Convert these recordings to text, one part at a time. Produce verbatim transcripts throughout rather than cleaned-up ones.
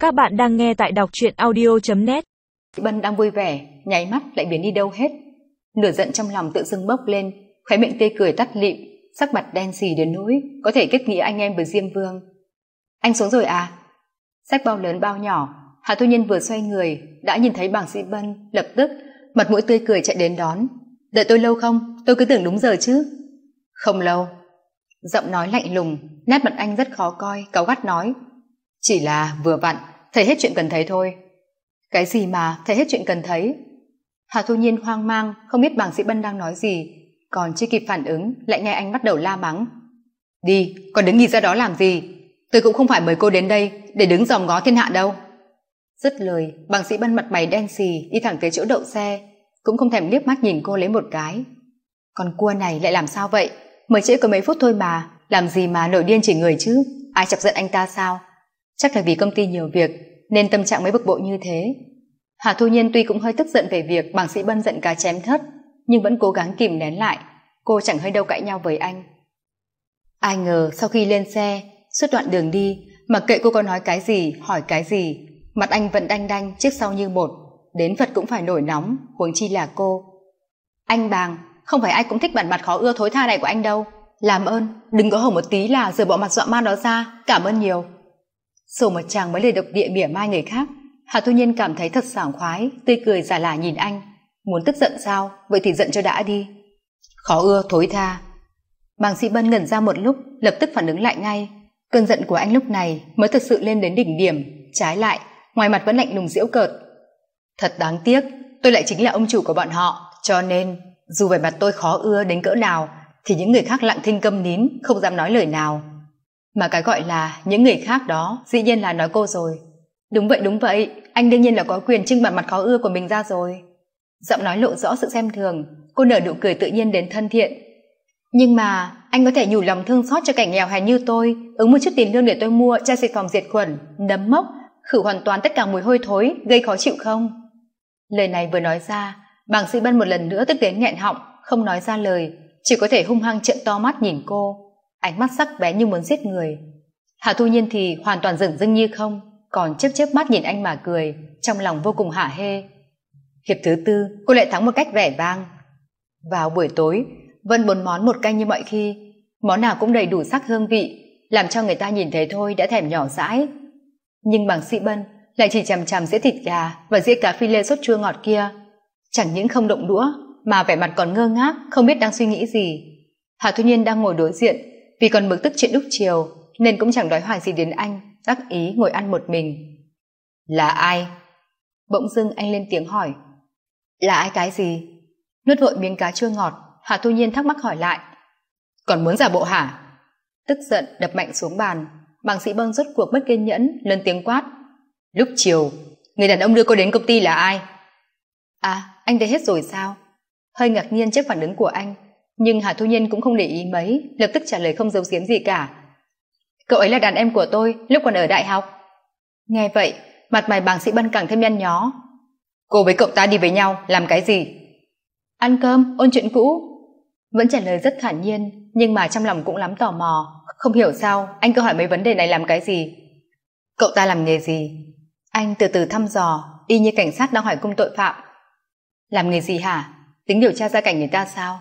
Các bạn đang nghe tại đọc truyện audio chấm net. Bân đang vui vẻ, nháy mắt lại biến đi đâu hết. Lửa giận trong lòng tự dưng bốc lên, khóe miệng tê cười tắt lịm, sắc mặt đen xì đến nỗi có thể kết nghĩa anh em với Diêm Vương. Anh xuống rồi à? Xách bao lớn bao nhỏ, Hạ Thu Nhiên vừa xoay người đã nhìn thấy bảng sĩ Bân, lập tức mặt mũi tươi cười chạy đến đón. Đợi tôi lâu không? Tôi cứ tưởng đúng giờ chứ. Không lâu. Giọng nói lạnh lùng, nét mặt anh rất khó coi, cáu gắt nói. Chỉ là vừa vặn, thấy hết chuyện cần thấy thôi. Cái gì mà thấy hết chuyện cần thấy? Hạ Thu Nhiên hoang mang, không biết bảng sĩ Bân đang nói gì, còn chưa kịp phản ứng lại nghe anh bắt đầu la mắng. Đi, còn đứng nhìn ra đó làm gì? Tôi cũng không phải mời cô đến đây để đứng dòm ngó thiên hạ đâu. Dứt lời, bảng sĩ Bân mặt mày đen xì đi thẳng tới chỗ đậu xe, cũng không thèm liếc mắt nhìn cô lấy một cái. Con cua này lại làm sao vậy? Mới trễ có mấy phút thôi mà, làm gì mà nổi điên chỉ người chứ? Ai chọc giận anh ta sao? Chắc là vì công ty nhiều việc nên tâm trạng mới bực bội như thế. Hạ Thu Nhiên tuy cũng hơi tức giận về việc bảng sĩ Bân giận cá chém thất, nhưng vẫn cố gắng kìm nén lại. Cô chẳng hơi đâu cãi nhau với anh. Ai ngờ sau khi lên xe, suốt đoạn đường đi, mặc kệ cô có nói cái gì, hỏi cái gì, mặt anh vẫn đanh đanh trước sau như một, đến Phật cũng phải nổi nóng, huống chi là cô. Anh Bàng, không phải ai cũng thích bản mặt khó ưa thối tha này của anh đâu. Làm ơn, đừng có hổ một tí là rời bỏ mặt dọa man đó ra, cảm ơn nhiều. Sổ một chàng mấy lời độc địa mỉa mai người khác, Hạ Thu Nhiên cảm thấy thật sảng khoái, tươi cười giả lả nhìn anh. Muốn tức giận sao? Vậy thì giận cho đã đi. Khó ưa thối tha. Bàng sĩ Bân ngẩn ra một lúc, lập tức phản ứng lại ngay. Cơn giận của anh lúc này mới thật sự lên đến đỉnh điểm, trái lại, ngoài mặt vẫn lạnh lùng giễu cợt. Thật đáng tiếc, tôi lại chính là ông chủ của bọn họ, cho nên dù vẻ mặt tôi khó ưa đến cỡ nào thì những người khác lặng thinh câm nín, không dám nói lời nào. Mà cái gọi là những người khác đó dĩ nhiên là nói cô rồi. Đúng vậy đúng vậy, anh đương nhiên là có quyền trưng bản mặt khó ưa của mình ra rồi. Giọng nói lộ rõ sự xem thường, cô nở nụ cười tự nhiên đến thân thiện. Nhưng mà anh có thể nhủ lòng thương xót cho kẻ nghèo hèn như tôi, ứng một chút tiền lương để tôi mua chai xịt phòng diệt khuẩn, nấm mốc, khử hoàn toàn tất cả mùi hôi thối gây khó chịu không? Lời này vừa nói ra, bàng sĩ Bân một lần nữa tức đến nghẹn họng, không nói ra lời, chỉ có thể hung hăng trợn to mắt nhìn cô, ánh mắt sắc bén như muốn giết người. Hạ Thu Nhiên thì hoàn toàn dửng dưng như không, còn chớp chớp mắt nhìn anh mà cười, trong lòng vô cùng hả hê. Hiệp thứ tư, cô lại thắng một cách vẻ vang. Vào buổi tối, vẫn bốn món một canh như mọi khi, món nào cũng đầy đủ sắc hương vị, làm cho người ta nhìn thấy thôi đã thèm nhỏ dãi. Nhưng bảng sĩ Bân lại chỉ chằm chằm dĩa thịt gà và dĩa cá phi lê sốt chua ngọt kia, chẳng những không động đũa mà vẻ mặt còn ngơ ngác, không biết đang suy nghĩ gì. Hạ Thu Nhiên đang ngồi đối diện, vì còn bực tức chuyện lúc chiều nên cũng chẳng nói hoài gì đến anh, đắc ý ngồi ăn một mình. Là ai? Bỗng dưng anh lên tiếng hỏi. Là ai cái gì? Nuốt vội miếng cá chua ngọt, Hạ Thu Nhiên thắc mắc hỏi lại. Còn muốn giả bộ hả? Tức giận đập mạnh xuống bàn, bàng sĩ Bân rốt cuộc mất kiên nhẫn, lớn tiếng quát. Lúc chiều, người đàn ông đưa cô đến công ty là ai? À, anh thấy hết rồi sao? Hơi ngạc nhiên trước phản ứng của anh, nhưng Hạ Thu Nhiên cũng không để ý mấy, lập tức trả lời không giấu giếm gì cả. Cậu ấy là đàn em của tôi lúc còn ở đại học. Nghe vậy, mặt mày bàng sĩ Bân càng thêm nhăn nhó. Cô với cậu ta đi với nhau làm cái gì? Ăn cơm, ôn chuyện cũ. Vẫn trả lời rất thản nhiên, nhưng mà trong lòng cũng lắm tò mò, không hiểu sao anh cứ hỏi mấy vấn đề này làm cái gì. Cậu ta làm nghề gì? Anh từ từ thăm dò, y như cảnh sát đang hỏi cung tội phạm. Làm nghề gì hả? Tính điều tra gia cảnh người ta sao?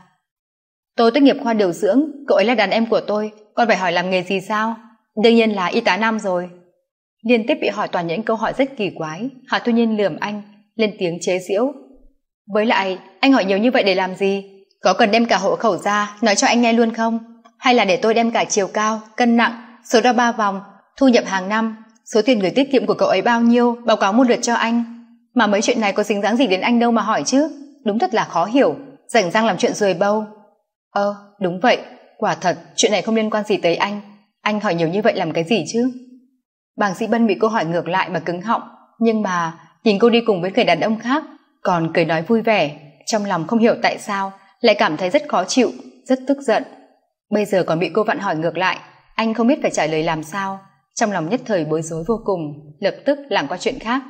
Tôi tốt nghiệp khoa điều dưỡng, cậu ấy là đàn em của tôi, còn phải hỏi làm nghề gì sao? Đương nhiên là y tá nam rồi. Liên tiếp bị hỏi toàn những câu hỏi rất kỳ quái, Hạ Thu Nhiên lườm anh, lên tiếng chế giễu. Với lại, anh hỏi nhiều như vậy để làm gì? Có cần đem cả hộ khẩu ra, nói cho anh nghe luôn không? Hay là để tôi đem cả chiều cao, cân nặng, số đo ba vòng, thu nhập hàng năm, số tiền gửi tiết kiệm của cậu ấy bao nhiêu, báo cáo một lượt cho anh? Mà mấy chuyện này có dính dáng gì đến anh đâu mà hỏi chứ? Đúng thật là khó hiểu, rảnh rang làm chuyện ruồi bâu. Ơ, đúng vậy, quả thật, chuyện này không liên quan gì tới anh. Anh hỏi nhiều như vậy làm cái gì chứ? Bàng sĩ Bân bị cô hỏi ngược lại mà cứng họng, nhưng mà nhìn cô đi cùng với người đàn ông khác, còn cười nói vui vẻ, trong lòng không hiểu tại sao lại cảm thấy rất khó chịu, rất tức giận. Bây giờ còn bị cô vặn hỏi ngược lại, anh không biết phải trả lời làm sao, trong lòng nhất thời bối rối vô cùng, lập tức lảng qua chuyện khác.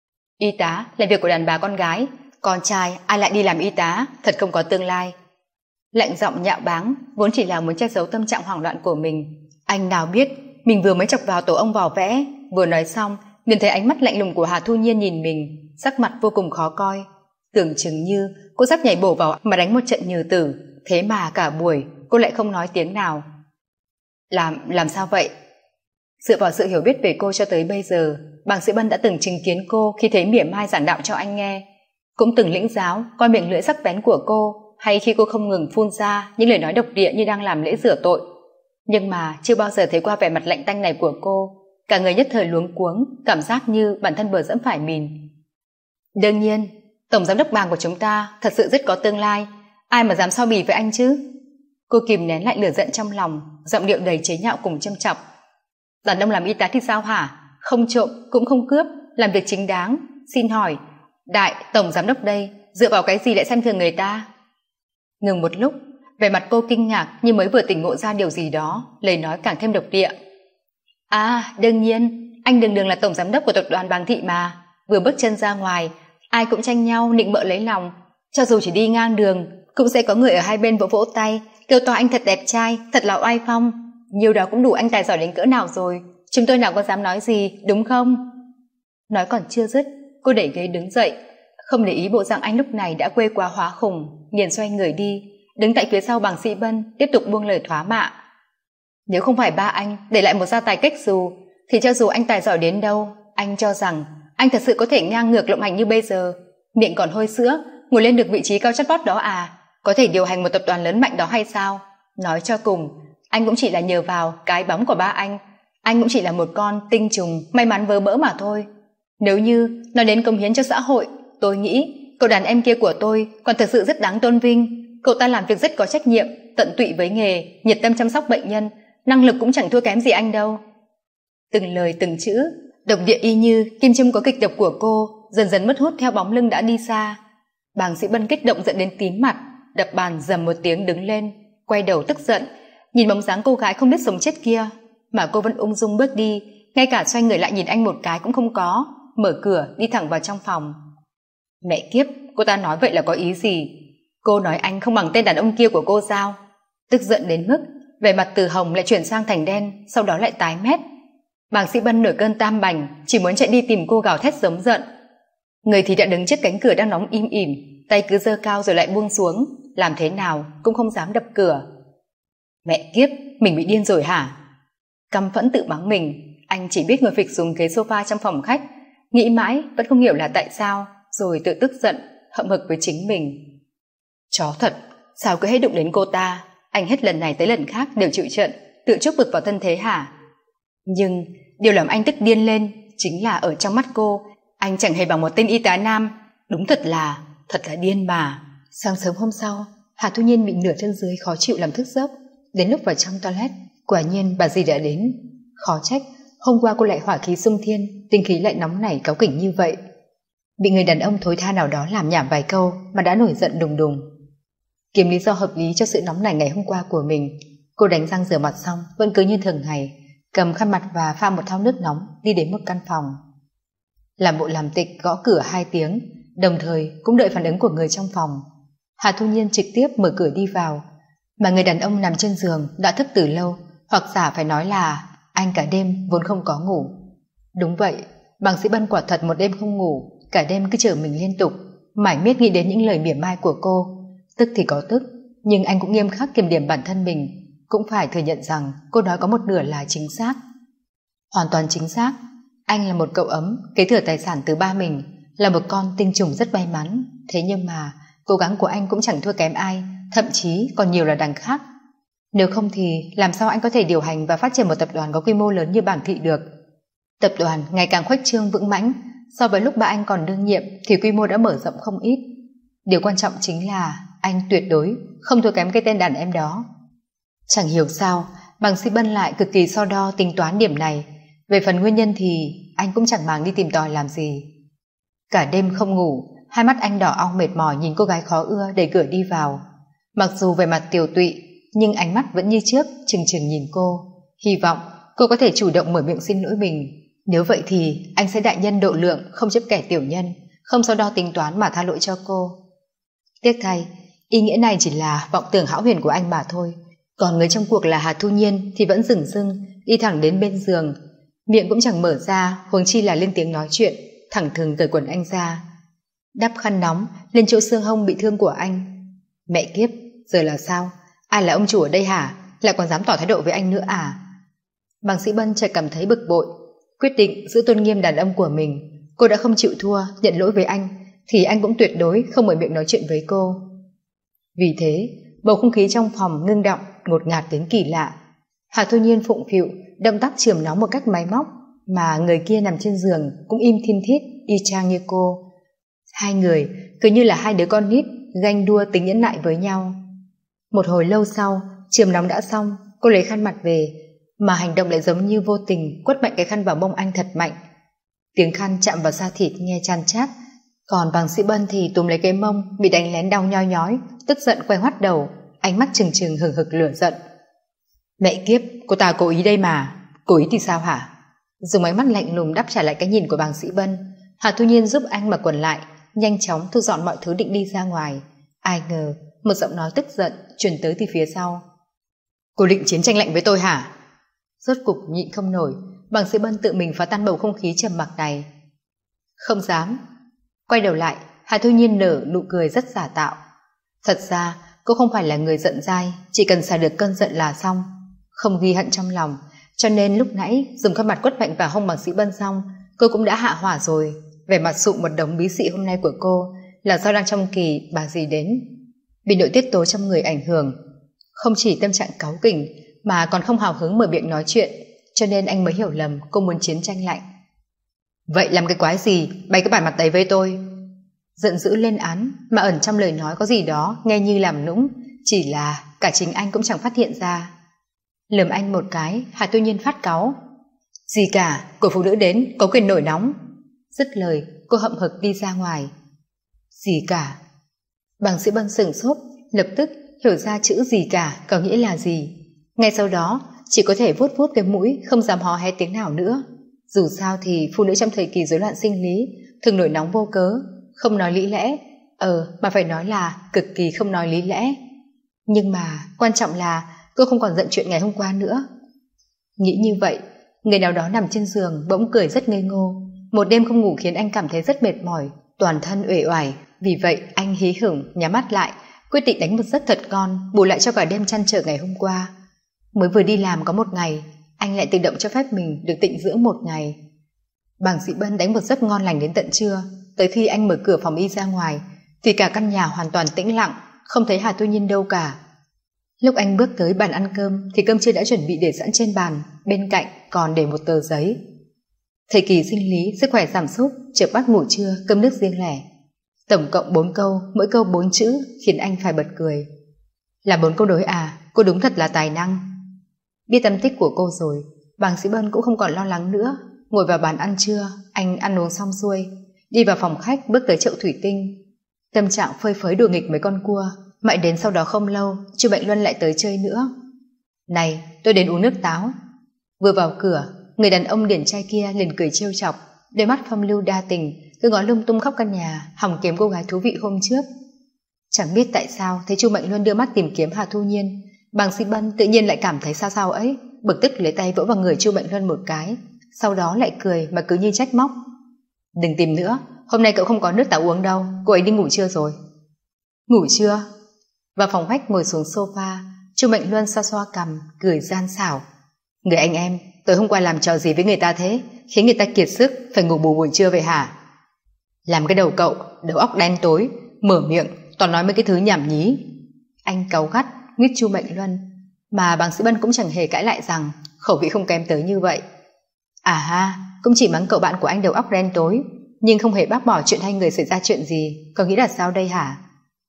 Y tá là việc của đàn bà con gái, con trai ai lại đi làm y tá, thật không có tương lai. Lạnh giọng nhạo báng, vốn chỉ là muốn che giấu tâm trạng hoảng loạn của mình. Anh nào biết mình vừa mới chọc vào tổ ông vò vẽ, vừa nói xong Nhìn thấy ánh mắt lạnh lùng của Hà Thu Nhiên nhìn mình, sắc mặt vô cùng khó coi, tưởng chừng như cô sắp nhảy bổ vào mà đánh một trận nhừ tử, thế mà cả buổi cô lại không nói tiếng nào. Làm, làm sao vậy? Dựa vào sự hiểu biết về cô cho tới bây giờ, Bàng Sĩ Bân đã từng chứng kiến cô khi thấy mỉa mai giảng đạo cho anh nghe, cũng từng lĩnh giáo coi miệng lưỡi sắc bén của cô, hay khi cô không ngừng phun ra những lời nói độc địa như đang làm lễ rửa tội. Nhưng mà chưa bao giờ thấy qua vẻ mặt lạnh tanh này của cô, cả người nhất thời luống cuống, cảm giác như bản thân vừa dẫm phải mìn. Đương nhiên, tổng giám đốc Bàng của chúng ta thật sự rất có tương lai, ai mà dám so bì với anh chứ? Cô kìm nén lại lửa giận trong lòng, giọng điệu đầy chế nhạo cùng châm chọc. Đàn ông làm y tá thì sao hả? Không trộm cũng không cướp, làm việc chính đáng. Xin hỏi, đại tổng giám đốc đây dựa vào cái gì lại xem thường người ta? Ngừng một lúc, vẻ mặt cô kinh ngạc như mới vừa tỉnh ngộ ra điều gì đó, lời nói càng thêm độc địa. À, đương nhiên, anh đường đường là tổng giám đốc của tập đoàn Bàng Thị mà, vừa bước chân ra ngoài, ai cũng tranh nhau nịnh bợ lấy lòng, cho dù chỉ đi ngang đường, cũng sẽ có người ở hai bên vỗ vỗ tay, kêu to anh thật đẹp trai, thật là oai phong. Nhiều đó cũng đủ anh tài giỏi đến cỡ nào rồi, chúng tôi nào có dám nói gì, đúng không? Nói còn chưa dứt, cô đẩy ghế đứng dậy, không để ý bộ dạng anh lúc này đã quê quá hóa khủng, liền xoay người đi, đứng tại phía sau Bàng Sĩ Bân tiếp tục buông lời thoá mạ. Nếu không phải ba anh để lại một gia tài cách dù, thì cho dù anh tài giỏi đến đâu, anh cho rằng anh thật sự có thể ngang ngược lộng hành như bây giờ, miệng còn hôi sữa, ngồi lên được vị trí cao chót vót đó à, có thể điều hành một tập đoàn lớn mạnh đó hay sao? Nói cho cùng, anh cũng chỉ là nhờ vào cái bóng của ba anh, anh cũng chỉ là một con tinh trùng may mắn vớ vỡ mà thôi. Nếu như nói đến cống hiến cho xã hội, tôi nghĩ cậu đàn em kia của tôi còn thật sự rất đáng tôn vinh. Cậu ta làm việc rất có trách nhiệm, tận tụy với nghề, nhiệt tâm chăm sóc bệnh nhân, năng lực cũng chẳng thua kém gì anh đâu. Từng lời từng chữ độc địa y như kim châm có kịch độc của cô dần dần mất hút theo bóng lưng đã đi xa. Bàng Sĩ Bân kích động dẫn đến tím mặt, đập bàn dầm một tiếng đứng lên, quay đầu tức giận, nhìn bóng dáng cô gái không biết sống chết kia, mà cô vẫn ung dung bước đi, ngay cả xoay người lại nhìn anh một cái cũng không có, mở cửa đi thẳng vào trong phòng. Mẹ kiếp, cô ta nói vậy là có ý gì? Cô nói anh không bằng tên đàn ông kia của cô sao? Tức giận đến mức vẻ mặt từ hồng lại chuyển sang thành đen, sau đó lại tái mét. Bàng Sĩ Bân nổi cơn tam bành, chỉ muốn chạy đi tìm cô gào thét giống giận. Người thì đã đứng trước cánh cửa đang nóng im ỉm, tay cứ giơ cao rồi lại buông xuống, làm thế nào cũng không dám đập cửa. Mẹ kiếp, mình bị điên rồi hả? Căm phẫn tự mắng mình, anh chỉ biết ngồi phịch xuống ghế sofa trong phòng khách, nghĩ mãi vẫn không hiểu là tại sao, rồi tự tức giận, hậm hực với chính mình. Chó thật, sao cứ hết đụng đến cô ta, anh hết lần này tới lần khác đều chịu trận, tự chuốc bực vào thân thế hả? Nhưng điều làm anh tức điên lên chính là ở trong mắt cô, anh chẳng hề bằng một tên y tá nam, đúng thật là, thật là điên mà. Sáng sớm hôm sau, Hà Thu Nhiên bị nửa thân dưới khó chịu làm thức giấc, đến lúc vào trong toilet, quả nhiên bà dì đã đến. Khó trách, hôm qua cô lại hỏa khí xung thiên, tinh khí lại nóng nảy cáu kỉnh như vậy. Bị người đàn ông thối tha nào đó làm nhảm vài câu mà đã nổi giận đùng đùng. Kiếm lý do hợp lý cho sự nóng nảy ngày hôm qua của mình, cô đánh răng rửa mặt xong vẫn cứ như thường ngày, cầm khăn mặt và pha một thau nước nóng đi đến một căn phòng. Làm bộ làm tịch gõ cửa hai tiếng, đồng thời cũng đợi phản ứng của người trong phòng. Hà Thu Nhiên trực tiếp mở cửa đi vào, mà người đàn ông nằm trên giường đã thức từ lâu, hoặc giả phải nói là anh cả đêm vốn không có ngủ. Đúng vậy, Bàng Sĩ Bân quả thật một đêm không ngủ, cả đêm cứ chở mình liên tục, mải miết nghĩ đến những lời mỉa mai của cô. Tức thì có tức, nhưng anh cũng nghiêm khắc kiềm điểm bản thân mình, cũng phải thừa nhận rằng cô nói có một nửa là chính xác. Hoàn toàn chính xác, anh là một cậu ấm kế thừa tài sản từ ba mình, là một con tinh trùng rất may mắn. Thế nhưng mà cố gắng của anh cũng chẳng thua kém ai, thậm chí còn nhiều là đằng khác. Nếu không thì làm sao anh có thể điều hành và phát triển một tập đoàn có quy mô lớn như Bàng Thị được? Tập đoàn ngày càng khuếch trương vững mãnh, so với lúc ba anh còn đương nhiệm thì quy mô đã mở rộng không ít. Điều quan trọng chính là anh tuyệt đối không thua kém cái tên đàn em đó. Chẳng hiểu sao Bàng Sĩ Bân lại cực kỳ so đo tính toán điểm này. Về phần nguyên nhân thì anh cũng chẳng màng đi tìm tòi làm gì. Cả đêm không ngủ, hai mắt anh đỏ ong mệt mỏi nhìn cô gái khó ưa đẩy cửa đi vào. Mặc dù về mặt tiều tụy, nhưng ánh mắt vẫn như trước chừng chừng nhìn cô, hy vọng cô có thể chủ động mở miệng xin lỗi mình. Nếu vậy thì anh sẽ đại nhân độ lượng, không chấp kẻ tiểu nhân, không so đo tính toán mà tha lỗi cho cô. Tiếc thay, ý nghĩa này chỉ là vọng tưởng hão huyền của anh mà thôi. Còn người trong cuộc là Hà Thu Nhiên thì vẫn dửng dưng đi thẳng đến bên giường, miệng cũng chẳng mở ra, huống chi là lên tiếng nói chuyện, thẳng thừng cởi quần anh ra, đắp khăn nóng lên chỗ xương hông bị thương của anh. Mẹ kiếp, giờ là sao? Ai là ông chủ ở đây hả? Lại còn dám tỏ thái độ với anh nữa à? Bàng Sĩ Bân chợt cảm thấy bực bội, quyết định giữ tôn nghiêm đàn ông của mình. Cô đã không chịu thua, nhận lỗi với anh, thì anh cũng tuyệt đối không mở miệng nói chuyện với cô. Vì thế, bầu không khí trong phòng ngưng động, ngột ngạt đến kỳ lạ. Hà Thu Nhiên phụng phịu, động tác chườm nóng một cách máy móc, mà người kia nằm trên giường cũng im thiên thít, y chang như cô. Hai người cứ như là hai đứa con nít ganh đua tính nhẫn nại với nhau. Một hồi lâu sau, chườm nóng đã xong, cô lấy khăn mặt về, mà hành động lại giống như vô tình quất mạnh cái khăn vào mông anh thật mạnh. Tiếng khăn chạm vào da thịt nghe chan chát, còn Bàng Sĩ Bân thì túm lấy cái mông bị đánh lén đau nhói nhói, tức giận quay hoắt đầu, ánh mắt trừng trừng hừng hực lửa giận. Mẹ kiếp, cô ta cố ý đây mà. Cố ý thì sao hả? Dùng ánh mắt lạnh lùng đáp trả lại cái nhìn của Bàng Sĩ Bân, Hà Thu Nhiên giúp anh mặc quần lại, nhanh chóng thu dọn mọi thứ định đi ra ngoài. Ai ngờ một giọng nói tức giận truyền tới từ phía sau. Cô định chiến tranh lạnh với tôi hả? Rốt cục nhịn không nổi, Bàng Sĩ Bân tự mình phá tan bầu không khí trầm mặc này. Không dám. Quay đầu lại, Hà Thu Nhiên nở nụ cười rất giả tạo. Thật ra cô không phải là người giận dai, chỉ cần xả được cơn giận là xong, không ghi hận trong lòng, cho nên lúc nãy dùng khăn mặt quất mạnh vào hông Bàng Sĩ Bân xong, cô cũng đã hạ hỏa rồi. Vẻ mặt sụm một đống bí xị hôm nay của cô là do đang trong kỳ bà dì đến, bị nội tiết tố trong người ảnh hưởng, không chỉ tâm trạng cáu kỉnh mà còn không hào hứng mở miệng nói chuyện, cho nên anh mới hiểu lầm cô muốn chiến tranh lạnh. Vậy làm cái quái gì bày cái bản mặt đấy với tôi? Giận dữ lên án mà ẩn trong lời nói có gì đó nghe như làm nũng, chỉ là cả chính anh cũng chẳng phát hiện ra. Lườm anh một cái, Hà Thu Nhiên phát cáu. Gì cả, của phụ nữ đến có quyền nổi nóng. Dứt lời, cô hậm hực đi ra ngoài. Gì cả? Bàng Sĩ Bân sửng sốt, lập tức hiểu ra chữ gì cả có nghĩa là gì. Ngay sau đó chỉ có thể vuốt vuốt cái mũi, không dám hò hé tiếng nào nữa. Dù sao thì phụ nữ trong thời kỳ rối loạn sinh lý thường nổi nóng vô cớ, không nói lý lẽ, ờ mà phải nói là cực kỳ không nói lý lẽ. Nhưng mà quan trọng là cô không còn giận chuyện ngày hôm qua nữa. Nghĩ như vậy, người nào đó nằm trên giường bỗng cười rất ngây ngô. Một đêm không ngủ khiến anh cảm thấy rất mệt mỏi, toàn thân uể oải. Vì vậy anh hí hửng nhắm mắt lại, quyết định đánh một giấc thật ngon, bù lại cho cả đêm trăn trở ngày hôm qua. Mới vừa đi làm có một ngày, anh lại tự động cho phép mình được tịnh dưỡng một ngày. Bàng Sĩ Bân đánh một giấc ngon lành đến tận trưa. Tới khi anh mở cửa phòng y ra ngoài thì cả căn nhà hoàn toàn tĩnh lặng, không thấy Hà Thu Nhiên đâu cả. Lúc anh bước tới bàn ăn cơm thì cơm trưa đã chuẩn bị để sẵn trên bàn, bên cạnh còn để một tờ giấy. Thời kỳ sinh lý, sức khỏe giảm sút, chợp bắt ngủ trưa, cơm nước riêng lẻ. Tổng cộng bốn câu, mỗi câu bốn chữ, khiến anh phải bật cười. Là bốn câu đối à, cô đúng thật là tài năng. Biết tâm tích của cô rồi, Bàng Sĩ Bân cũng không còn lo lắng nữa. Ngồi vào bàn ăn trưa, anh ăn uống xong xuôi, đi vào phòng khách bước tới chậu thủy tinh. Tâm trạng phơi phới đùa nghịch mấy con cua, mãi đến sau đó không lâu, Chu Mạnh Luân lại tới chơi nữa. Này, tôi đến uống nước táo. Vừa vào cửa, người đàn ông điển trai kia liền cười trêu chọc, đôi mắt phong lưu đa tình, cứ ngó lung tung khắp căn nhà, hòng kiếm cô gái thú vị hôm trước. Chẳng biết tại sao thấy Chu Mạnh Luân đưa mắt tìm kiếm Hà Thu Nhiên, Bàng Sĩ Bân tự nhiên lại cảm thấy sao sao ấy, bực tức lấy tay vỗ vào người Chu Mạnh Luân một cái, sau đó lại cười mà cứ như trách móc. Đừng tìm nữa, hôm nay cậu không có nước táo uống đâu, cô ấy đi ngủ trưa rồi. Ngủ trưa? Vào phòng khách ngồi xuống sofa, Chu Mạnh Luân xoa xoa cằm, cười gian xảo. Người anh em, tối hôm qua làm trò gì với người ta thế, khiến người ta kiệt sức, phải ngủ bù buổi trưa về hả? Làm cái đầu cậu, đầu óc đen tối, mở miệng, toàn nói mấy cái thứ nhảm nhí. Anh cáu gắt, nguyết Chu Mạnh Luân, mà Bàng Sĩ Bân cũng chẳng hề cãi lại rằng khẩu vị không kém tới như vậy. À ha, cũng chỉ mắng cậu bạn của anh đầu óc đen tối, nhưng không hề bác bỏ chuyện hai người xảy ra chuyện gì, có nghĩ là sao đây hả?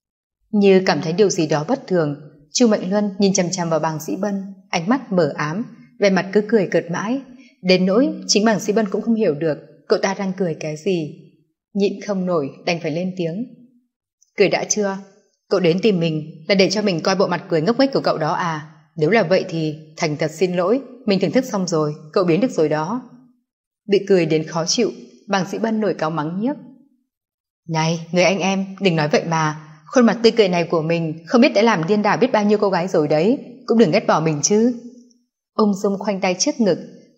Như cảm thấy điều gì đó bất thường, Chu Mạnh Luân nhìn chằm chằm vào Bàng Sĩ Bân, ánh mắt mờ ám, vẻ mặt cứ cười cợt mãi, đến nỗi chính Bàng Sĩ Bân cũng không hiểu được cậu ta đang cười cái gì. Nhịn không nổi đành phải lên tiếng. Cười đã chưa? Cậu đến tìm mình là để cho mình coi bộ mặt cười ngốc nghếch của cậu đó à? Nếu là vậy thì thành thật xin lỗi, mình thưởng thức xong rồi, cậu biến được rồi đó. Bị cười đến khó chịu, Bàng Sĩ Bân nổi cáu mắng nhiếc. Này, người anh em, đừng nói vậy mà, khuôn mặt tươi cười này của mình không biết đã làm điên đảo biết bao nhiêu cô gái rồi đấy, cũng đừng ghét bỏ mình chứ. Ung dung khoanh tay trước ngực,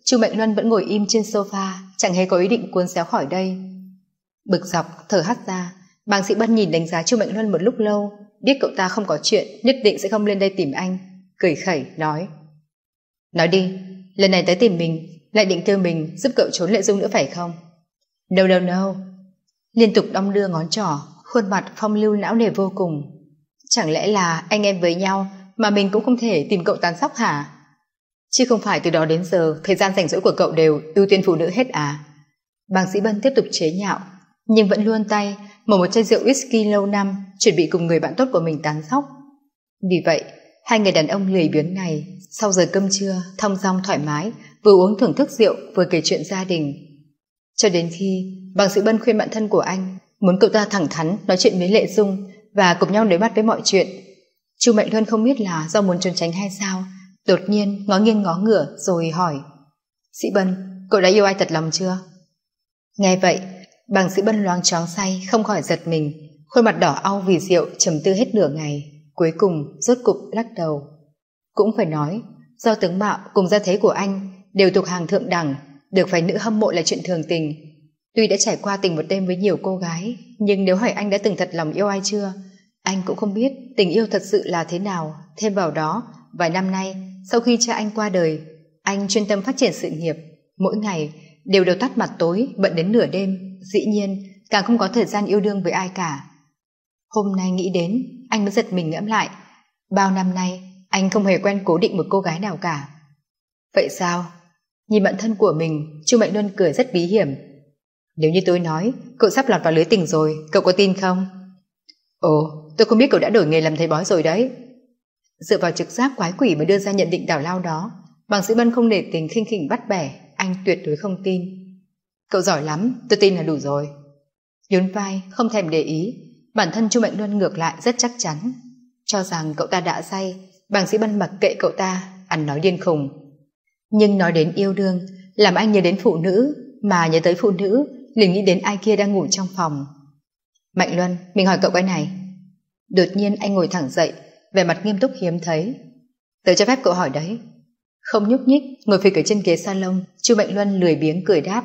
Chu Mạnh Luân vẫn ngồi im trên sofa, chẳng hề có ý định cuốn xéo khỏi đây. Bực dọc, thở hắt ra, bác sĩ Bân nhìn đánh giá Chu Mạnh Luân một lúc lâu, biết cậu ta không có chuyện, nhất định sẽ không lên đây tìm anh, cười khẩy nói: Nói đi, lần này tới tìm mình, lại định kêu mình giúp cậu trốn Lệ Dung nữa phải không? No no no. Liên tục đong đưa ngón trỏ, khuôn mặt phong lưu não nề vô cùng. Chẳng lẽ là anh em với nhau mà mình cũng không thể tìm cậu tán sóc hả? Chứ không phải từ đó đến giờ thời gian rảnh rỗi của cậu đều ưu tiên phụ nữ hết à? Bác sĩ Bân tiếp tục chế nhạo, nhưng vẫn luôn tay mở một chai rượu whisky lâu năm, chuẩn bị cùng người bạn tốt của mình tán sóc. Vì vậy, hai người đàn ông lười biếng này sau giờ cơm trưa thong dong thoải mái, vừa uống thưởng thức rượu vừa kể chuyện gia đình. Cho đến khi bác sĩ Bân khuyên bạn thân của anh muốn cậu ta thẳng thắn nói chuyện với Lệ Dung và cùng nhau đối mặt với mọi chuyện. Chu Mạnh Luân không biết là do muốn trốn tránh hay sao, đột nhiên ngó nghiêng ngó ngửa rồi hỏi: Sĩ Bân, cậu đã yêu ai thật lòng chưa? Nghe vậy, bác sĩ Bân loáng choáng say, không khỏi giật mình, khuôn mặt đỏ au vì rượu, trầm tư hết nửa ngày, cuối cùng rốt cục lắc đầu. Cũng phải nói, do tướng mạo cùng gia thế của anh đều thuộc hàng thượng đẳng, được phái nữ hâm mộ là chuyện thường tình. Tuy đã trải qua tình một đêm với nhiều cô gái, nhưng nếu hỏi anh đã từng thật lòng yêu ai chưa, anh cũng không biết tình yêu thật sự là thế nào. Thêm vào đó, vài năm nay, sau khi cha anh qua đời, anh chuyên tâm phát triển sự nghiệp, mỗi ngày đều đầu tắt mặt tối, bận đến nửa đêm, dĩ nhiên càng không có thời gian yêu đương với ai cả. Hôm nay nghĩ đến, anh mới giật mình ngẫm lại, bao năm nay anh không hề quen cố định một cô gái nào cả. Vậy sao? Nhìn bạn thân của mình, Chu Mạnh Luân cười rất bí hiểm. Nếu như tôi nói cậu sắp lọt vào lưới tình rồi, cậu có tin không? Ồ, tôi không biết cậu đã đổi nghề làm thầy bói rồi đấy. Dựa vào trực giác quái quỷ mà đưa ra nhận định đảo lao đó, bác sĩ Bân không nể tình khinh khỉnh bắt bẻ, anh tuyệt đối không tin. Cậu giỏi lắm, tôi tin là đủ rồi. Nhún vai, không thèm để ý, bản thân Chu Mạnh Luân ngược lại rất chắc chắn, cho rằng cậu ta đã say. Bác sĩ Bân mặc kệ cậu ta, ăn nói điên khùng. Nhưng nói đến yêu đương, làm anh nhớ đến phụ nữ, mà nhớ tới phụ nữ liền nghĩ đến ai kia đang ngủ trong phòng. Mạnh Luân, mình hỏi cậu cái này. Đột nhiên anh ngồi thẳng dậy, vẻ mặt nghiêm túc hiếm thấy. Tớ cho phép cậu hỏi đấy. Không nhúc nhích, ngồi phịch ở trên ghế salon, Chu Mạnh Luân lười biếng cười đáp.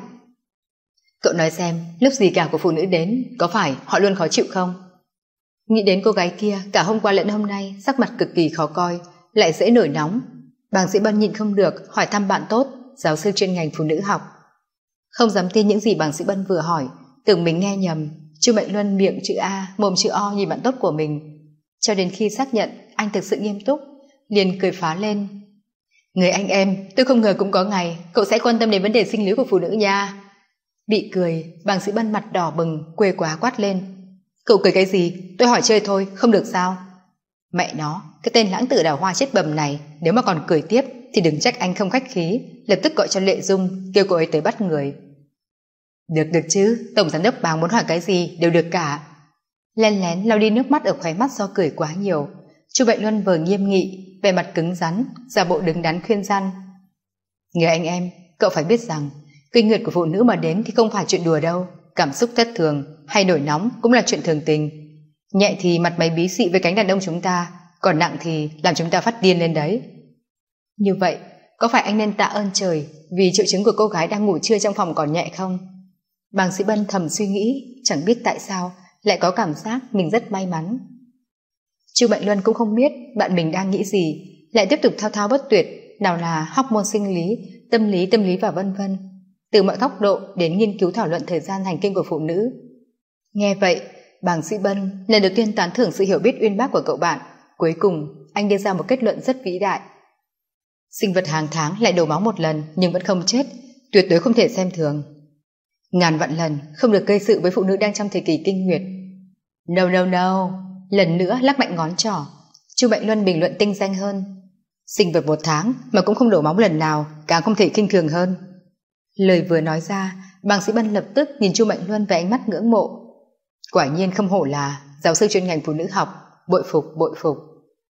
Cậu nói xem, lúc gì cả của phụ nữ đến, có phải họ luôn khó chịu không? Nghĩ đến cô gái kia, cả hôm qua lẫn hôm nay sắc mặt cực kỳ khó coi, lại dễ nổi nóng. Bác sĩ Bân nhịn không được hỏi thăm bạn tốt, giáo sư chuyên ngành phụ nữ học. Không dám tin những gì bác sĩ Bân vừa hỏi, tưởng mình nghe nhầm. Chu Mạnh Luân miệng chữ A, mồm chữ O nhìn bạn tốt của mình, cho đến khi xác nhận anh thực sự nghiêm túc, liền cười phá lên. Người anh em, tôi không ngờ cũng có ngày cậu sẽ quan tâm đến vấn đề sinh lý của phụ nữ nha. Bị cười, bác sĩ Bân mặt đỏ bừng, quê quá quát lên. Cậu cười cái gì? Tôi hỏi chơi thôi, không được sao? Mẹ nó, cái tên lãng tử đào hoa chết bầm này, nếu mà còn cười tiếp thì đừng trách anh không khách khí, lập tức gọi cho Lệ Dung, kêu cô ấy tới bắt người. Được được chứ, tổng giám đốc bang muốn hỏi cái gì đều được cả. Len lén lau đi nước mắt ở khóe mắt do cười quá nhiều, Chu Mạnh Luân vừa nghiêm nghị, vẻ mặt cứng rắn, giả bộ đứng đắn khuyên răn. Người anh em, cậu phải biết rằng kinh nguyệt của phụ nữ mà đến thì không phải chuyện đùa đâu, cảm xúc thất thường hay nổi nóng cũng là chuyện thường tình. Nhẹ thì mặt mày bí xị với cánh đàn ông chúng ta, còn nặng thì làm chúng ta phát điên lên đấy. Như vậy, có phải anh nên tạ ơn trời vì triệu chứng của cô gái đang ngủ trưa trong phòng còn nhẹ không? Bác sĩ Bân thầm suy nghĩ, chẳng biết tại sao lại có cảm giác mình rất may mắn. Chu Mạnh Luân cũng không biết bạn mình đang nghĩ gì, lại tiếp tục thao thao bất tuyệt, nào là hormone sinh lý, tâm lý tâm lý và vân vân, từ mọi góc độ đến nghiên cứu thảo luận thời gian hành kinh của phụ nữ. Nghe vậy, bác sĩ Bân lần đầu tiên tán thưởng sự hiểu biết uyên bác của cậu bạn. Cuối cùng anh đưa ra một kết luận rất vĩ đại. Sinh vật hàng tháng lại đổ máu một lần nhưng vẫn không chết, tuyệt đối không thể xem thường. Ngàn vạn lần không được gây sự với phụ nữ đang trong thời kỳ kinh nguyệt. No no no. Lần nữa lắc mạnh ngón trỏ, Chu Mạnh Luân bình luận tinh danh hơn. Sinh vật một tháng mà cũng không đổ máu lần nào, càng không thể khinh thường hơn. Lời vừa nói ra, bác sĩ Bân lập tức nhìn Chu Mạnh Luân với ánh mắt ngưỡng mộ. Quả nhiên không hổ là giáo sư chuyên ngành phụ nữ học, bội phục bội phục.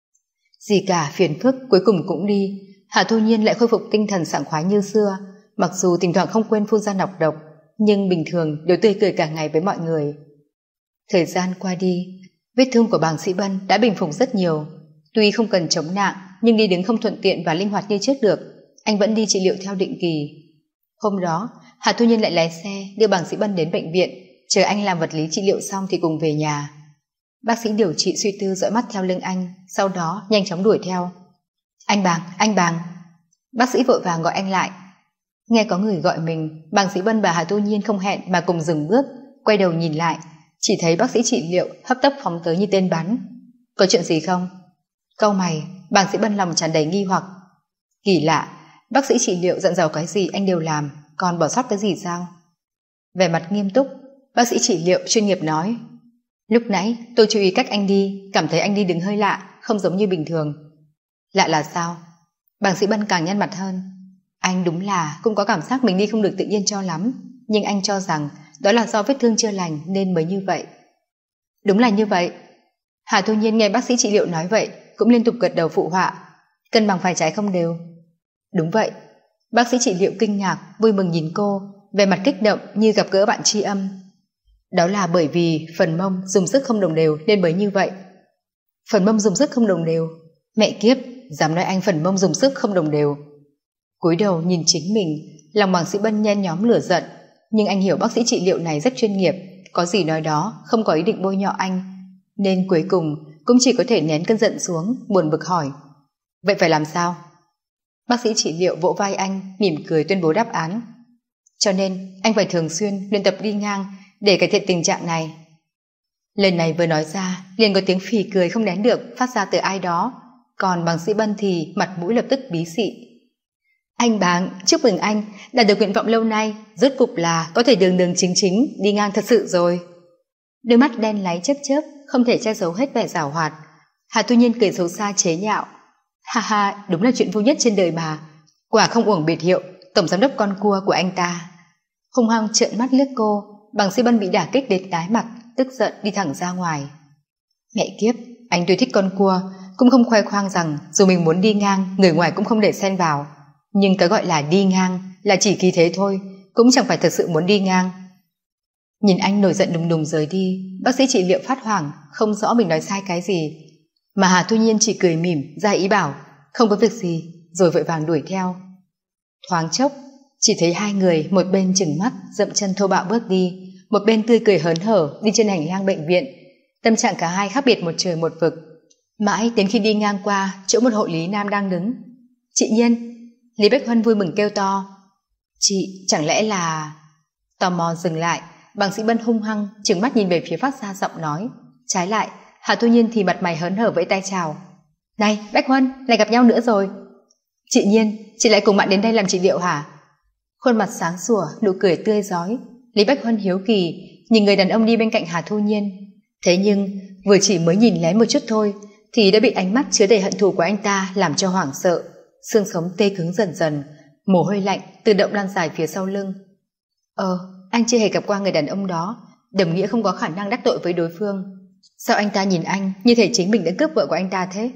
Gì cả phiền phức cuối cùng cũng đi, Hà Thu Nhiên lại khôi phục tinh thần sảng khoái như xưa, mặc dù thỉnh thoảng không quên phun ra nọc độc, nhưng bình thường đều tươi cười cả ngày với mọi người. Thời gian qua đi, vết thương của bác sĩ Bân đã bình phục rất nhiều. Tuy không cần chống nặng, nhưng đi đứng không thuận tiện và linh hoạt như trước được, anh vẫn đi trị liệu theo định kỳ. Hôm đó, Hà Thu Nhiên lại lái xe đưa bác sĩ Bân đến bệnh viện, chờ anh làm vật lý trị liệu xong thì cùng về nhà. Bác sĩ điều trị suy tư dõi mắt theo lưng anh, sau đó nhanh chóng đuổi theo. Anh Bàng, anh Bàng. Bác sĩ vội vàng gọi anh lại. Nghe có người gọi mình, bác sĩ Bân và Hà Thu Nhiên không hẹn mà cùng dừng bước, quay đầu nhìn lại, chỉ thấy bác sĩ trị liệu hấp tấp phóng tới như tên bắn. Có chuyện gì không? Cau mày, bác sĩ Bân lòng tràn đầy nghi hoặc. Kỳ lạ, bác sĩ trị liệu dặn dò cái gì anh đều làm, còn bỏ sót cái gì sao? Vẻ mặt nghiêm túc, bác sĩ trị liệu chuyên nghiệp nói. Lúc nãy tôi chú ý cách anh đi, cảm thấy anh đi đứng hơi lạ, không giống như bình thường. Lạ là sao? Bác sĩ Bân càng nhăn mặt hơn. Anh đúng là cũng có cảm giác mình đi không được tự nhiên cho lắm, nhưng anh cho rằng đó là do vết thương chưa lành nên mới như vậy. Đúng là như vậy. Hà Thu Nhiên nghe bác sĩ trị liệu nói vậy cũng liên tục gật đầu phụ họa. Cân bằng phải trái không đều. Đúng vậy. Bác sĩ trị liệu kinh ngạc, vui mừng nhìn cô, vẻ mặt kích động như gặp gỡ bạn tri âm. Đó là bởi vì phần mông dùng sức không đồng đều nên mới như vậy. Phần mông dùng sức không đồng đều? Mẹ kiếp, dám nói anh phần mông dùng sức không đồng đều. Cúi đầu nhìn chính mình, lòng bác sĩ Bân nhen nhóm lửa giận, nhưng anh hiểu bác sĩ trị liệu này rất chuyên nghiệp, có gì nói đó, không có ý định bôi nhọ anh, nên cuối cùng cũng chỉ có thể nén cơn giận xuống, buồn bực hỏi. Vậy phải làm sao? Bác sĩ trị liệu vỗ vai anh, mỉm cười tuyên bố đáp án. Cho nên anh phải thường xuyên luyện tập đi ngang để cải thiện tình trạng này. Lời này vừa nói ra, liền có tiếng phì cười không nén được phát ra từ ai đó, còn bác sĩ Bân thì mặt mũi lập tức bí xị. Anh Bàng, chúc mừng anh đã được nguyện vọng lâu nay, rốt cục là có thể đường đường chính chính đi ngang thật sự rồi. Đôi mắt đen láy chớp chớp, không thể che giấu hết vẻ giảo hoạt. Hà Thu Nhiên cười xấu xa chế nhạo. Ha ha, đúng là chuyện vui nhất trên đời mà. Quả không uổng biệt hiệu tổng giám đốc con cua của anh ta. Hung hăng trợn mắt liếc cô, bác sĩ Bân bị đả kích đến tái mặt, tức giận đi thẳng ra ngoài. Mẹ kiếp, anh tuy thích con cua, cũng không khoe khoang rằng dù mình muốn đi ngang, người ngoài cũng không để xen vào. Nhưng cái gọi là đi ngang là chỉ khí thế thôi, cũng chẳng phải thật sự muốn đi ngang. Nhìn anh nổi giận đùng đùng rời đi, bác sĩ trị liệu phát hoảng, không rõ mình nói sai cái gì. Mà Hà Thu Nhiên chỉ cười mỉm, ra ý bảo, không có việc gì, rồi vội vàng đuổi theo. Thoáng chốc, chỉ thấy hai người một bên chừng mắt, dậm chân thô bạo bước đi, một bên tươi cười hớn hở đi trên hành lang bệnh viện. Tâm trạng cả hai khác biệt một trời một vực. Mãi đến khi đi ngang qua chỗ một hộ lý nam đang đứng. Chị Nhiên, Lý Bách Huân vui mừng kêu to. Chị, chẳng lẽ là... Tò mò dừng lại, bác sĩ Bân hung hăng trừng mắt nhìn về phía phát ra giọng nói. Trái lại, Hà Thu Nhiên thì mặt mày hớn hở vẫy tay chào. Này, Bách Huân, lại gặp nhau nữa rồi. Chị Nhiên, chị lại cùng bạn đến đây làm trị liệu hả? Khuôn mặt sáng sủa, nụ cười tươi rói. Lý Bách Huân hiếu kỳ nhìn người đàn ông đi bên cạnh Hà Thu Nhiên. Thế nhưng vừa chỉ mới nhìn lén một chút thôi thì đã bị ánh mắt chứa đầy hận thù của anh ta làm cho hoảng sợ, xương sống tê cứng dần dần, mồ hôi lạnh tự động lan dài phía sau lưng. Ờ, anh chưa hề gặp qua người đàn ông đó, đồng nghĩa không có khả năng đắc tội với đối phương. Sao anh ta nhìn anh như thể chính mình đã cướp vợ của anh ta thế?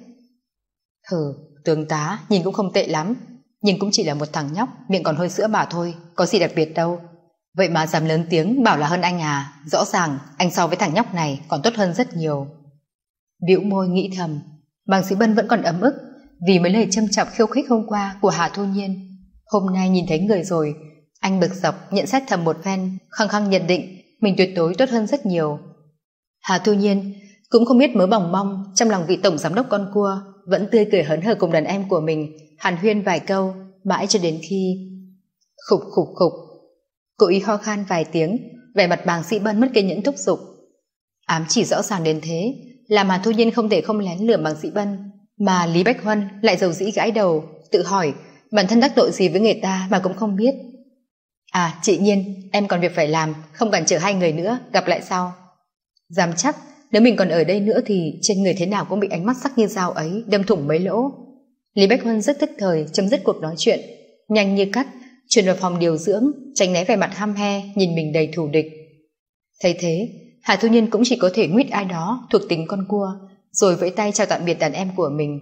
Hừ, tướng tá nhìn cũng không tệ lắm, nhưng cũng chỉ là một thằng nhóc, miệng còn hơi sữa mà thôi, có gì đặc biệt đâu. Vậy mà dám lớn tiếng bảo là hơn anh à? Rõ ràng anh so với thằng nhóc này còn tốt hơn rất nhiều. Bĩu môi nghĩ thầm, bác sĩ Bân vẫn còn ấm ức vì mấy lời châm chọc khiêu khích hôm qua của Hà Thu Nhiên. Hôm nay nhìn thấy người rồi, anh bực dọc nhận xét thầm một phen, khăng khăng nhận định mình tuyệt đối tốt hơn rất nhiều. Hà Thu Nhiên cũng không biết mớ bòng mong trong lòng vị tổng giám đốc con cua, vẫn tươi cười hớn hở cùng đàn em của mình hàn huyên vài câu, mãi cho đến khi khục khục khục, cố ý ho khan vài tiếng, vẻ mặt bác sĩ Bân mất kiên nhẫn thúc giục. Ám chỉ rõ ràng đến thế, làm Hà Thu Nhiên không thể không lén lườm bác sĩ Bân, mà Lý Bách Huân lại dầu dĩ gãi đầu, tự hỏi bản thân đắc tội gì với người ta mà cũng không biết. À, chị Nhiên, em còn việc phải làm, không cản trở hai người nữa, gặp lại sau. Dám chắc nếu mình còn ở đây nữa thì trên người thế nào cũng bị ánh mắt sắc như dao ấy đâm thủng mấy lỗ. Lý Bách Huân rất tức thời chấm dứt cuộc nói chuyện, nhanh như cắt chuyển vào phòng điều dưỡng, tránh né vẻ mặt hăm he nhìn mình đầy thù địch. Thấy thế, Hà Thu Nhiên cũng chỉ có thể nguyết ai đó thuộc tính con cua, rồi vẫy tay chào tạm biệt đàn em của mình.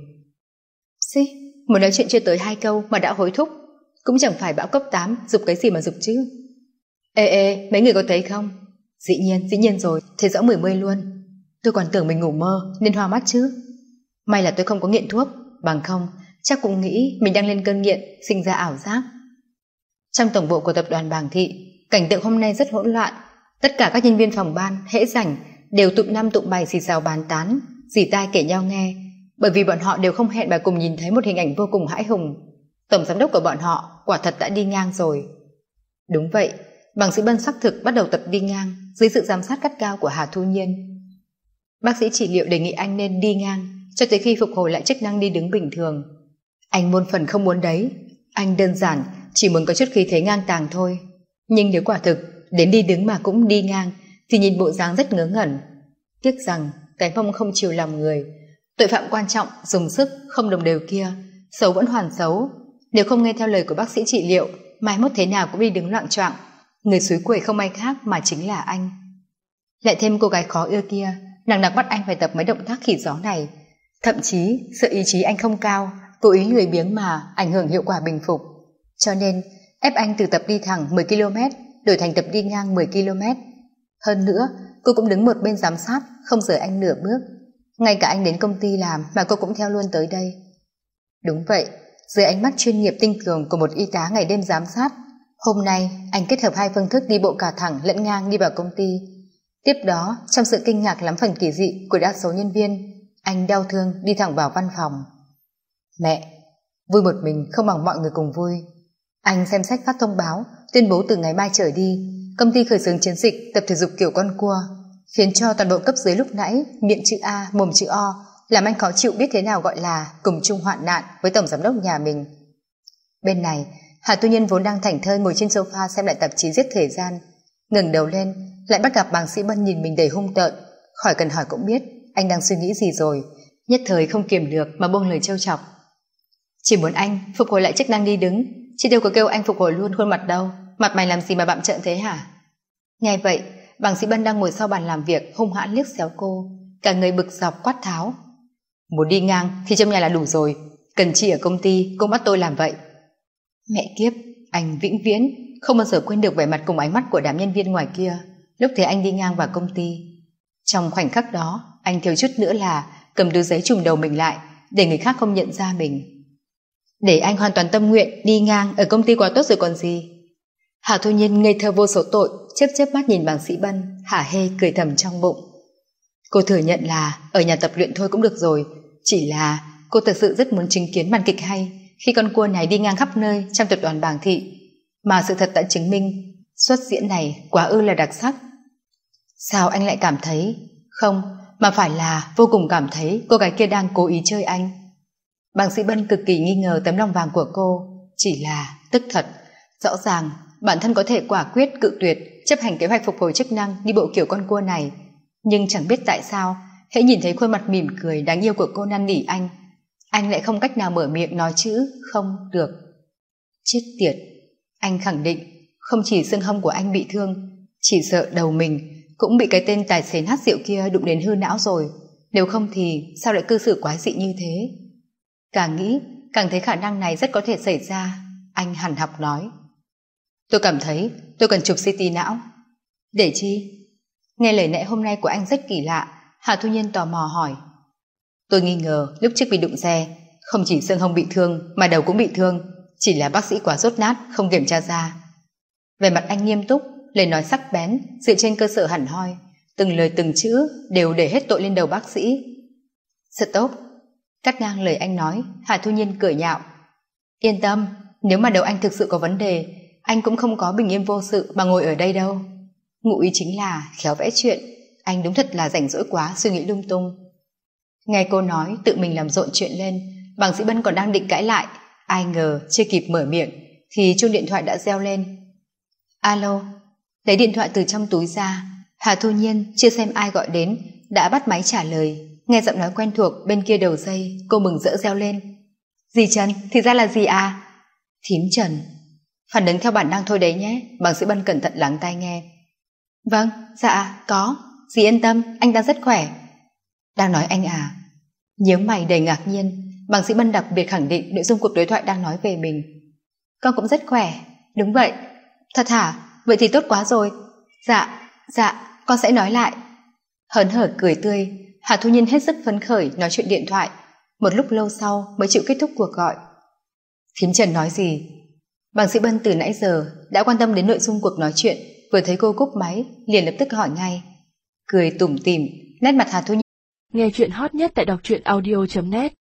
Xí, muốn nói chuyện chưa tới hai câu mà đã hối thúc, cũng chẳng phải bão cấp tám giục cái gì mà giục chứ. Ê ê, mấy người có thấy không? Dĩ nhiên, dĩ nhiên rồi, thấy rõ mười mươi luôn. Tôi còn tưởng mình ngủ mơ nên hoa mắt chứ. May là tôi không có nghiện thuốc, bằng không chắc cũng nghĩ mình đang lên cơn nghiện, sinh ra ảo giác. Trong tổng bộ của tập đoàn Bàng Thị, cảnh tượng hôm nay rất hỗn loạn. Tất cả các nhân viên phòng ban hễ rảnh đều tụm năm tụm bảy xì xào bàn tán, dì tai kể nhau nghe, bởi vì bọn họ đều không hẹn mà cùng nhìn thấy một hình ảnh vô cùng hãi hùng. Tổng giám đốc của bọn họ quả thật đã đi ngang rồi. Đúng vậy, Bàng Sĩ Bân xác thực bắt đầu tập đi ngang dưới sự giám sát gắt gao của Hà Thu Nhiên. Bác sĩ trị liệu đề nghị anh nên đi ngang cho tới khi phục hồi lại chức năng đi đứng bình thường. Anh muôn phần không muốn đấy, anh đơn giản chỉ muốn có chút khí thế ngang tàng thôi. Nhưng nếu quả thực đến đi đứng mà cũng đi ngang thì nhìn bộ dáng rất ngớ ngẩn. Tiếc rằng cái mông không chiều lòng người, tội phạm quan trọng dùng sức không đồng đều kia, xấu vẫn hoàn xấu. Nếu không nghe theo lời của bác sĩ trị liệu, mai mốt thế nào cũng đi đứng loạng choạng. Người xúi quẩy không ai khác mà chính là anh. Lại thêm cô gái khó ưa kia, nàng nặc bắt anh phải tập mấy động tác khỉ gió này. Thậm chí sự ý chí anh không cao, cố ý lười biếng mà ảnh hưởng hiệu quả bình phục. Cho nên ép anh từ tập đi thẳng mười ki lô mét đổi thành tập đi ngang mười ki lô mét. Hơn nữa, cô cũng đứng một bên giám sát, không rời anh nửa bước. Ngay cả anh đến công ty làm mà cô cũng theo luôn tới đây. Đúng vậy, dưới ánh mắt chuyên nghiệp tinh tường của một y tá ngày đêm giám sát, hôm nay anh kết hợp hai phương thức đi bộ cả thẳng lẫn ngang đi vào công ty. Tiếp đó, trong sự kinh ngạc lắm phần kỳ dị của đa số nhân viên, anh đau thương đi thẳng vào văn phòng. Mẹ, vui một mình không bằng mọi người cùng vui. Anh xem xét phát thông báo tuyên bố từ ngày mai trở đi, công ty khởi xướng chiến dịch tập thể dục kiểu con cua, khiến cho toàn bộ cấp dưới lúc nãy miệng chữ A mồm chữ O, làm anh khó chịu biết thế nào gọi là cùng chung hoạn nạn với tổng giám đốc nhà mình. Bên này, Hà Tu Nhân vốn đang thảnh thơi ngồi trên sofa xem lại tạp chí giết thời gian, ngẩng đầu lên lại bắt gặp Bàng Sĩ Bân nhìn mình đầy hung tợn. Khỏi cần hỏi cũng biết anh đang suy nghĩ gì rồi, nhất thời không kiềm được mà buông lời trêu chọc. Chỉ muốn anh phục hồi lại chức năng đi đứng, chứ đâu có kêu anh phục hồi luôn khuôn mặt đâu. Mặt mày làm gì mà bặm trợn thế hả? Nghe vậy, Bàng Sĩ Bân đang ngồi sau bàn làm việc hung hãn liếc xéo cô, cả người bực dọc quát tháo. Muốn đi ngang thì trong nhà là đủ rồi, cần chi ở công ty cũng bắt tôi làm vậy. Mẹ kiếp, anh vĩnh viễn không bao giờ quên được vẻ mặt cùng ánh mắt của đám nhân viên ngoài kia lúc thấy anh đi ngang vào công ty. Trong khoảnh khắc đó, anh thiếu chút nữa là cầm túi giấy trùm đầu mình lại để người khác không nhận ra mình. Để anh hoàn toàn tâm nguyện đi ngang ở công ty quá tốt rồi còn gì. Hà Thu Nhiên ngây thơ vô số tội, chớp chớp mắt nhìn Bàng Sĩ Bân, hả hê cười thầm trong bụng. Cô thừa nhận là ở nhà tập luyện thôi cũng được rồi, chỉ là cô thực sự rất muốn chứng kiến màn kịch hay khi con cua này đi ngang khắp nơi trong tập đoàn Bàng Thị, mà sự thật đã chứng minh xuất diễn này quá ư là đặc sắc. Sao anh lại cảm thấy, không, mà phải là vô cùng cảm thấy cô gái kia đang cố ý chơi anh? Bàng Sĩ Bân cực kỳ nghi ngờ tấm lòng vàng của cô, chỉ là tức thật, rõ ràng bản thân có thể quả quyết cự tuyệt chấp hành kế hoạch phục hồi chức năng đi bộ kiểu con cua này, nhưng chẳng biết tại sao hễ nhìn thấy khuôn mặt mỉm cười đáng yêu của cô năn nỉ anh, anh lại không cách nào mở miệng nói chữ không được. Chết tiệt, anh khẳng định không chỉ xương hông của anh bị thương, chỉ sợ đầu mình cũng bị cái tên tài xế nát rượu kia đụng đến hư não rồi, nếu không thì sao lại cư xử quái dị như thế? Càng nghĩ càng thấy khả năng này rất có thể xảy ra. Anh hằn học nói, tôi cảm thấy tôi cần chụp xê tê não. Để chi? Nghe lời lẽ hôm nay của anh rất kỳ lạ, Hà Thu Nhiên tò mò hỏi. Tôi nghi ngờ lúc trước bị đụng xe, không chỉ xương hông bị thương mà đầu cũng bị thương, chỉ là bác sĩ quá dốt nát không kiểm tra ra. Về mặt anh nghiêm túc, lời nói sắc bén, dựa trên cơ sở hẳn hoi, từng lời từng chữ đều để hết tội lên đầu bác sĩ. Stop! Cắt ngang lời anh nói, Hà Thu Nhiên cười nhạo. Yên tâm, nếu mà đầu anh thực sự có vấn đề, anh cũng không có bình yên vô sự mà ngồi ở đây đâu. Ngụ ý chính là khéo vẽ chuyện, anh đúng thật là rảnh rỗi quá suy nghĩ lung tung. Nghe cô nói tự mình làm rộn chuyện lên, Bàng Sĩ Bân còn đang định cãi lại, ai ngờ chưa kịp mở miệng thì chuông điện thoại đã reo lên. Alo. Lấy điện thoại từ trong túi ra, Hà Thu Nhiên chưa xem ai gọi đến đã bắt máy trả lời. Nghe giọng nói quen thuộc bên kia đầu dây, cô mừng rỡ reo lên. Dì Trần, thì ra là dì à? Thím Trần. Phản ứng theo bản năng thôi đấy nhé. Bàng Sĩ Bân cẩn thận lắng tai nghe. Vâng, dạ, có. Dì yên tâm, anh đang rất khỏe. Đang nói anh à? Nhớ mày đầy ngạc nhiên, Bàng Sĩ Bân đặc biệt khẳng định nội dung cuộc đối thoại đang nói về mình. Con cũng rất khỏe. Đúng vậy. Thật hả? Vậy thì tốt quá rồi. Dạ, dạ, con sẽ nói lại. Hớn hở cười tươi, Hà Thu Nhiên hết sức phấn khởi nói chuyện điện thoại. Một lúc lâu sau mới chịu kết thúc cuộc gọi. Thím Trần nói gì? Bác sĩ Bân từ nãy giờ đã quan tâm đến nội dung cuộc nói chuyện, vừa thấy cô cúp máy liền lập tức hỏi ngay, cười tủm tỉm, nét mặt Hà Thu. Nghe chuyện hot nhất tại đọc truyện audio chấm net.